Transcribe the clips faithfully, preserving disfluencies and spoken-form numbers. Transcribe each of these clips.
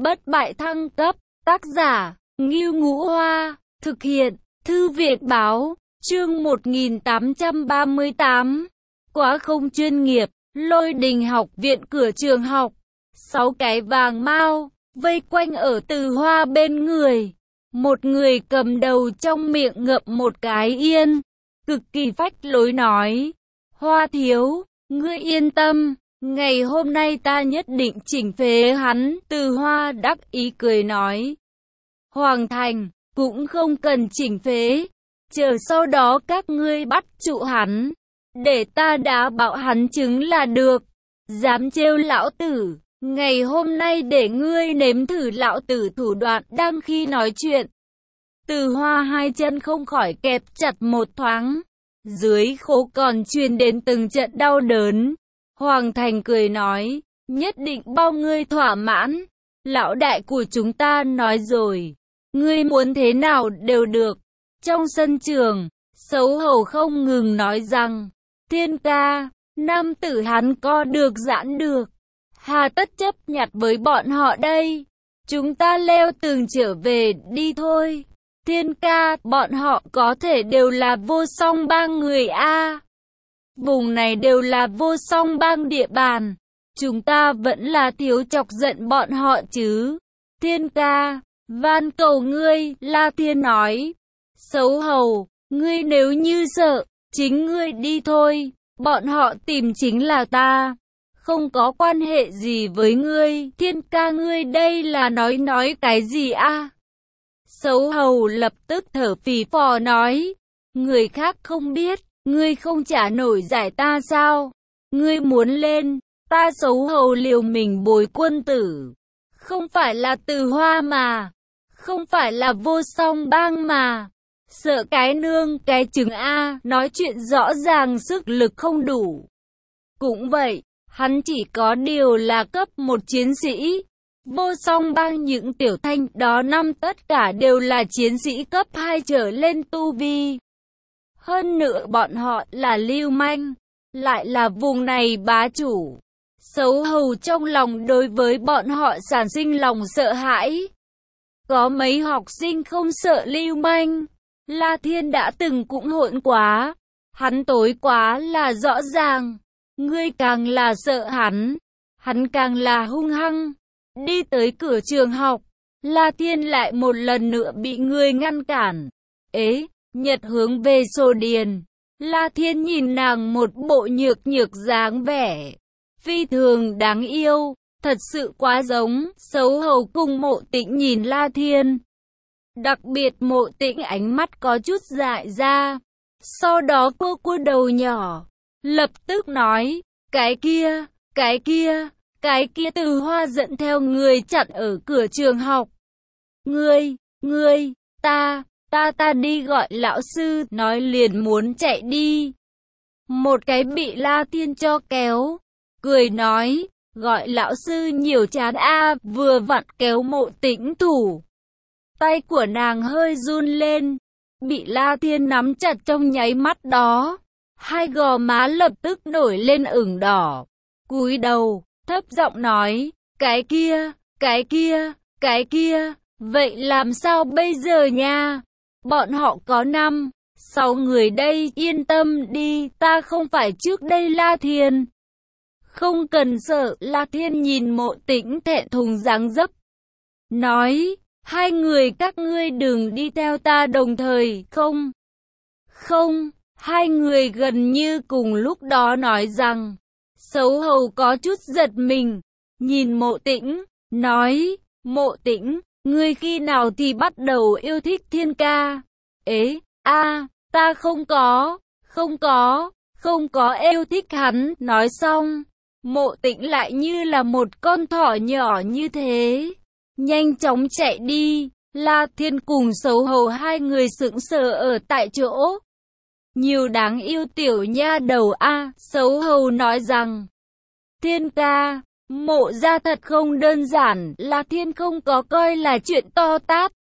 bất bại thăng cấp, tác giả, Ngưu Ngũ Hoa, thực hiện, Thư viện Báo, chương một nghìn tám trăm ba mươi tám. Quá không chuyên nghiệp, Lôi Đình học viện cửa trường học. Sáu cái vàng mao, vây quanh ở Từ Hoa bên người. Một người cầm đầu trong miệng ngậm một cái yên, cực kỳ phách lối nói. Hoa thiếu, ngươi yên tâm, ngày hôm nay ta nhất định chỉnh phế hắn. Từ Hoa đắc ý cười nói. Hoàng thành, cũng không cần chỉnh phế, chờ sau đó các ngươi bắt trụ hắn, để ta đá bạo hắn trứng là được. Dám trêu lão tử, ngày hôm nay để ngươi nếm thử lão tử thủ đoạn. Đang khi nói chuyện, Từ Hoa hai chân không khỏi kẹp chặt một thoáng, dưới khố còn truyền đến từng trận đau đớn. Hoàng thành cười nói, nhất định bao ngươi thỏa mãn. Lão đại của chúng ta nói rồi, ngươi muốn thế nào đều được. Trong sân trường, Xấu Hầu không ngừng nói rằng, Thiên ca, nam tử hắn co được giãn được, hà tất chấp nhặt với bọn họ đây. Chúng ta leo tường trở về đi thôi. Thiên ca, bọn họ có thể đều là Vô Song Bang người a. Vùng này đều là Vô Song Bang địa bàn, chúng ta vẫn là thiếu chọc giận bọn họ chứ. Thiên ca, van cầu ngươi, La Thiên nói. Xấu Hầu, ngươi nếu như sợ, chính ngươi đi thôi, bọn họ tìm chính là ta, không có quan hệ gì với ngươi. Thiên ca, ngươi đây là nói nói cái gì a? Xấu Hầu lập tức thở phì phò nói, người khác không biết, ngươi không trả nổi giải ta sao? Ngươi muốn lên, ta Xấu Hầu liều mình bồi quân tử, không phải là Từ Hoa mà, không phải là Vô Song Bang mà. Sợ cái nương cái trứng a, nói chuyện rõ ràng sức lực không đủ. Cũng vậy, hắn chỉ có điều là cấp một chiến sĩ. Vô Song Bang những tiểu thanh đó năm tất cả đều là chiến sĩ cấp hai trở lên tu vi. Hơn nữa bọn họ là lưu manh, lại là vùng này bá chủ. Xấu Hầu trong lòng đối với bọn họ sản sinh lòng sợ hãi. Có mấy học sinh không sợ lưu manh. La Thiên đã từng cũng hỗn quá, hắn tối quá là rõ ràng. Ngươi càng là sợ hắn, hắn càng là hung hăng. Đi tới cửa trường học, La Thiên lại một lần nữa bị người ngăn cản. Ế, Nhật hướng về Sô Điền. La Thiên nhìn nàng một bộ nhược nhược dáng vẻ phi thường đáng yêu, thật sự quá giống. Xấu Hầu cùng Mộ Tĩnh nhìn La Thiên, đặc biệt Mộ Tĩnh ánh mắt có chút dại ra, sau đó cô cua đầu nhỏ, lập tức nói, cái kia, cái kia, cái kia. Từ Hoa dẫn theo người chặn ở cửa trường học. Ngươi, ngươi, ta, ta ta đi gọi lão sư, nói liền muốn chạy đi. Một cái bị La Thiên cho kéo, cười nói, gọi lão sư nhiều chán a, vừa vặn kéo Mộ Tĩnh thủ. Tay của nàng hơi run lên, bị La Thiên nắm chặt trong nháy mắt đó, hai gò má lập tức nổi lên ửng đỏ, cúi đầu, thấp giọng nói, cái kia, cái kia, cái kia, vậy làm sao bây giờ nha? Bọn họ có năm, sáu người đây, yên tâm đi, ta không phải trước đây La Thiên. Không cần sợ. La Thiên nhìn Mộ Tĩnh thẹn thùng dáng dấp, nói, hai người các ngươi đừng đi theo ta đồng thời. Không, không, hai người gần như cùng lúc đó nói rằng. Xấu Hầu có chút giật mình, nhìn Mộ Tĩnh, nói, Mộ Tĩnh, ngươi khi nào thì bắt đầu yêu thích Thiên ca? Ế, a, ta không có, không có, không có yêu thích hắn. Nói xong, Mộ Tĩnh lại như là một con thỏ nhỏ như thế, nhanh chóng chạy đi. La Thiên cùng Xấu Hầu hai người sững sờ ở tại chỗ. Nhiều đáng yêu tiểu nha đầu a. Xấu Hầu nói rằng, Thiên ca, Mộ gia thật không đơn giản. La Thiên không có coi là chuyện to tát,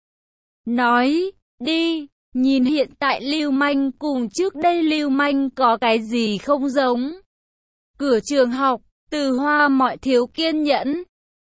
nói, đi, nhìn hiện tại lưu manh cùng trước đây lưu manh có cái gì không giống. Cửa trường học, Từ Hoa mọi thiếu kiên nhẫn,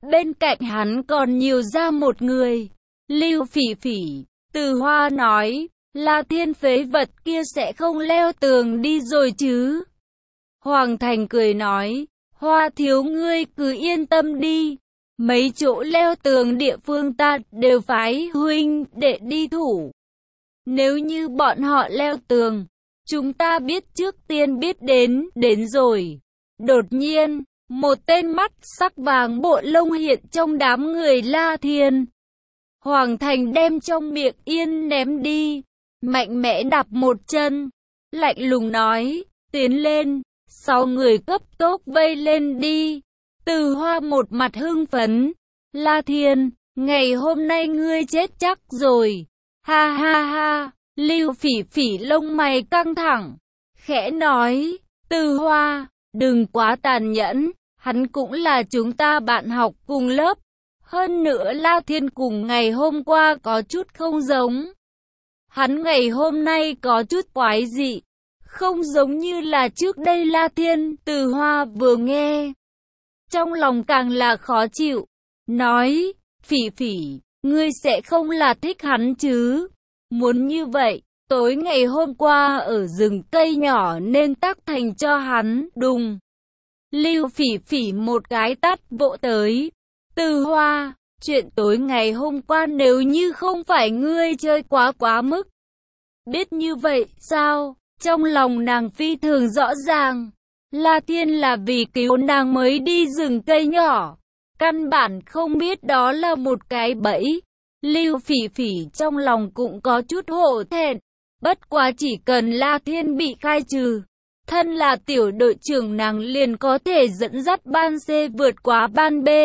bên cạnh hắn còn nhiều ra một người. Lưu Phỉ Phỉ, Từ Hoa nói, La Thiên phế vật kia sẽ không leo tường đi rồi chứ. Hoàng Thành cười nói, Hoa thiếu ngươi cứ yên tâm đi. Mấy chỗ leo tường địa phương ta đều phái huynh để đi thủ. Nếu như bọn họ leo tường, chúng ta biết trước tiên biết đến, đến rồi. Đột nhiên, một tên mắt sắc vàng bộ lông hiện trong đám người La Thiên. Hoàng Thành đem trong miệng yên ném đi, mạnh mẽ đạp một chân, lạnh lùng nói, tiến lên, sáu người cấp tốc vây lên đi. Từ Hoa một mặt hưng phấn, La Thiên, ngày hôm nay ngươi chết chắc rồi, ha ha ha. Lưu Phỉ Phỉ lông mày căng thẳng, khẽ nói, Từ Hoa, đừng quá tàn nhẫn, hắn cũng là chúng ta bạn học cùng lớp. Hơn nữa La Thiên cùng ngày hôm qua có chút không giống. Hắn ngày hôm nay có chút quái dị, không giống như là trước đây La Thiên. Từ Hoa vừa nghe, trong lòng càng là khó chịu, nói, Phỉ Phỉ, ngươi sẽ không là thích hắn chứ? Muốn như vậy, tối ngày hôm qua ở rừng cây nhỏ nên tác thành cho hắn, đùng. Lưu Phỉ Phỉ một cái tát vỗ tới. Từ Hoa, chuyện tối ngày hôm qua nếu như không phải ngươi chơi quá quá mức. Biết như vậy sao? Trong lòng nàng phi thường rõ ràng. La Thiên là vì cứu nàng mới đi rừng cây nhỏ. Căn bản không biết đó là một cái bẫy. Lưu Phỉ Phỉ trong lòng cũng có chút hổ thẹn. Bất quá chỉ cần La Thiên bị khai trừ, thân là tiểu đội trưởng nàng liền có thể dẫn dắt ban C vượt qua ban B.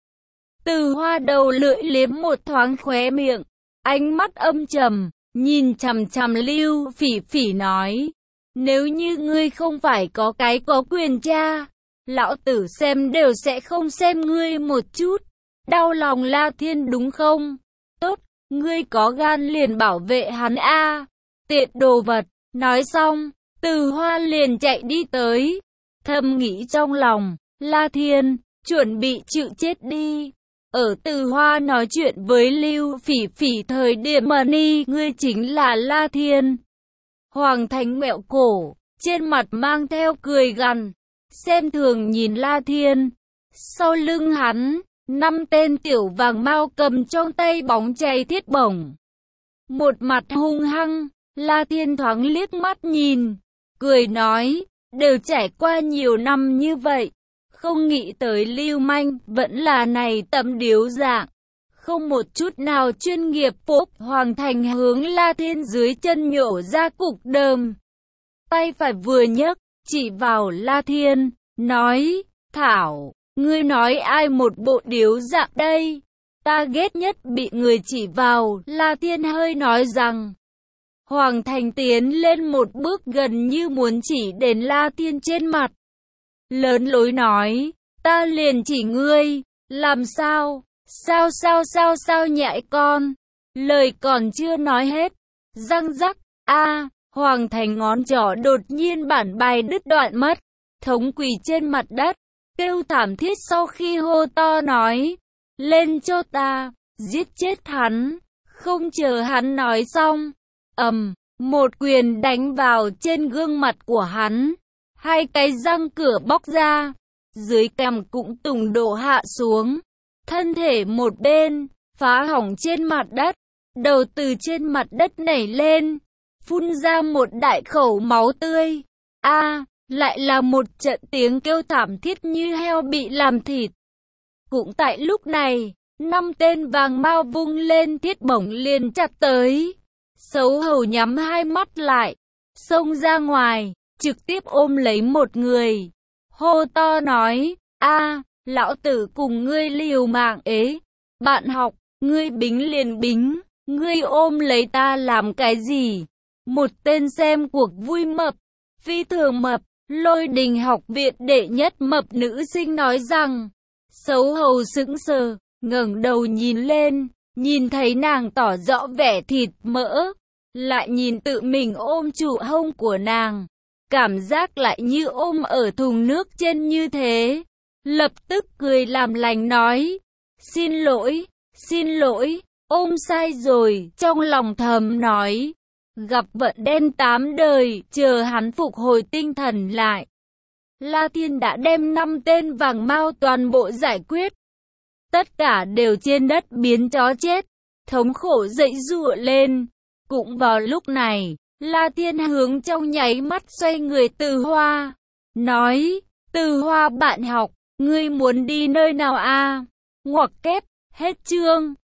Từ Hoa đầu lưỡi liếm một thoáng khóe miệng, ánh mắt âm trầm, nhìn chằm chằm Lưu Phỉ Phỉ nói, nếu như ngươi không phải có cái có quyền tra, lão tử xem đều sẽ không xem ngươi một chút. Đau lòng La Thiên đúng không? Tốt, ngươi có gan liền bảo vệ hắn a, tiện đồ vật. Nói xong, Từ Hoa liền chạy đi tới, thầm nghĩ trong lòng, La Thiên, chuẩn bị chịu chết đi. Ở Từ Hoa nói chuyện với Lưu Phỉ Phỉ thời điểm mà ni, ngươi chính là La Thiên. Hoàng Thành mẹo cổ, trên mặt mang theo cười gằn, xem thường nhìn La Thiên. Sau lưng hắn, năm tên tiểu vàng mao cầm trong tay bóng chày thiết bổng. Một mặt hung hăng, La Thiên thoáng liếc mắt nhìn, cười nói, đều trải qua nhiều năm như vậy. Không nghĩ tới lưu manh vẫn là này tấm điếu dạng, không một chút nào chuyên nghiệp. Phúc Hoàng Thành hướng La Thiên dưới chân nhổ ra cục đờm, tay phải vừa nhấc chỉ vào La Thiên, nói, Thảo, ngươi nói ai một bộ điếu dạng đây? Ta ghét nhất bị người chỉ vào. La Thiên hơi nói rằng. Hoàng Thành tiến lên một bước gần như muốn chỉ đến La Thiên trên mặt, lớn lối nói, ta liền chỉ ngươi, làm sao, sao sao sao sao nhãi con. Lời còn chưa nói hết, răng rắc, a, Hoàng Thành ngón trỏ đột nhiên bản bài đứt đoạn mất, thống quỳ trên mặt đất, kêu thảm thiết sau khi hô to nói, lên cho ta, giết chết hắn. Không chờ hắn nói xong, ầm, một quyền đánh vào trên gương mặt của hắn. Hai cái răng cửa bóc ra, dưới cằm cũng tùng đổ hạ xuống, thân thể một bên, phá hỏng trên mặt đất, đầu từ trên mặt đất nảy lên, phun ra một đại khẩu máu tươi. A, lại là một trận tiếng kêu thảm thiết như heo bị làm thịt. Cũng tại lúc này, năm tên vàng mao vung lên thiết bổng liền chặt tới. Xấu hổ nhắm hai mắt lại, xông ra ngoài, trực tiếp ôm lấy một người, hô to nói, a, lão tử cùng ngươi liều mạng ế, bạn học, ngươi bính liền bính, ngươi ôm lấy ta làm cái gì? Một tên xem cuộc vui mập, phi thường mập, Lôi Đình học viện đệ nhất mập nữ sinh nói rằng, xấu hổ sững sờ, ngẩng đầu nhìn lên, nhìn thấy nàng tỏ rõ vẻ thịt mỡ, lại nhìn tự mình ôm trụ hông của nàng, cảm giác lại như ôm ở thùng nước trên như thế. Lập tức cười làm lành nói, Xin lỗi, xin lỗi, ôm sai rồi, trong lòng thầm nói. Gặp vận đen tám đời, chờ hắn phục hồi tinh thần lại. La Thiên đã đem năm tên vàng mao toàn bộ giải quyết. Tất cả đều trên đất biến chó chết, thống khổ dậy giụa lên. Cũng vào lúc này, La Thiên hướng trong nháy mắt xoay người Từ Hoa. Nói, Từ Hoa bạn học, ngươi muốn đi nơi nào a? Ngoặc kép, hết chương.